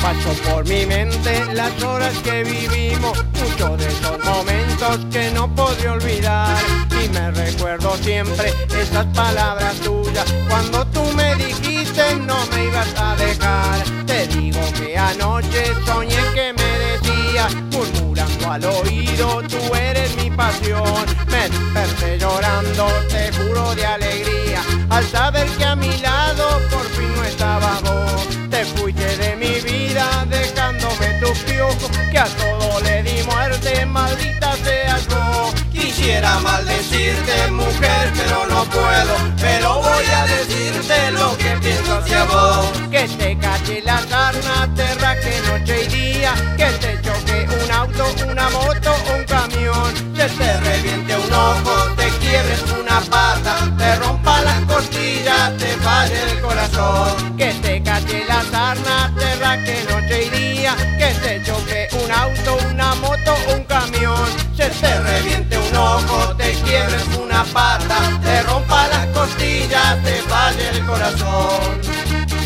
Paso por mi mente las horas que vivimos, muchos de esos momentos que no podré olvidar. Y me recuerdo siempre esas palabras tuyas, cuando tú me dijiste no me ibas a dejar. Te digo que anoche soñé que me decías, murmurando al oído, tú eres mi pasión. Me desperté llorando, te juro de alegría, al saber que a mi lado por fin no estabas vos. Te fuiste de mi vida dejándome tus piojos, que a todo le di muerte, maldita seas vos. Quisiera maldecirte, mujer, pero no puedo, pero voy a decirte lo que pienso hacia vos. Que te cache la sarna, te raje noche y día, que te choque un auto, una moto o un camión, que te reviente un ojo, te quiebres una pata, te rompa las costillas, te falle el corazón. Que te cache la sarna, te raje noche y día, que te choque un auto, una moto o un camión, se te reviente un ojo, te quiebres una pata, te rompa las costillas, te falle el corazón.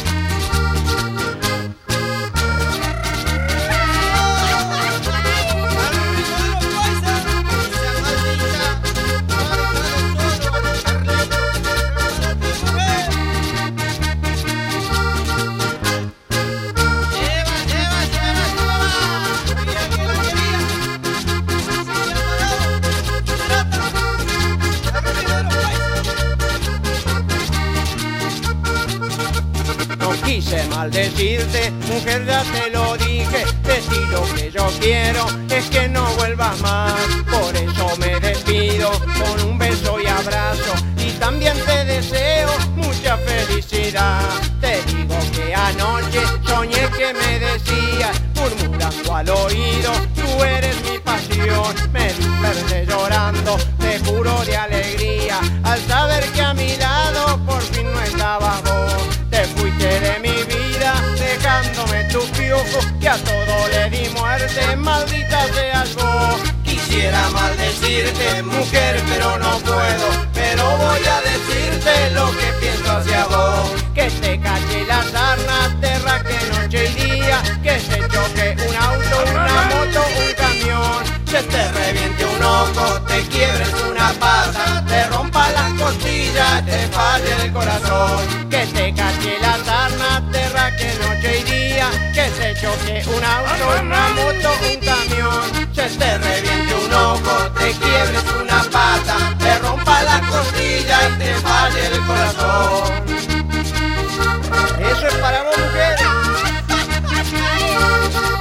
No quise maldecirte, mujer, ya te lo dije, decir lo que yo quiero es que no vuelvas más. Por eso me despido con un beso y abrazo, y también te deseo mucha felicidad. Te digo que anoche soñé que me decías, murmurando al oído, tú eres mi pasión. Me desperté llorando, te juro de alegría, al saber que a mi lado por fin no estabas vos. Te fuiste de mi vida dejándome tus piojos, que a todo le di muerte, maldita seas vos. Quisiera maldecirte, mujer, pero no puedo, pero voy a decirte lo que pienso hacia vos. Que te cache la sarna, te raje noche y día, que se choque un auto, una moto, un camión, se te reviente un ojo, te quiebres una pata, te rompa las costillas, te falle el corazón. Que te cache la sarna, te raje noche y día, que se choque un auto, una moto, un camión, se te reviente un ojo, te quiebres una pata, te rompa las costillas y te falle el corazón. Eso es para vos, mujer.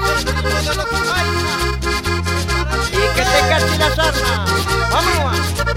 Y que te cache la sarna. ¡Vámonos!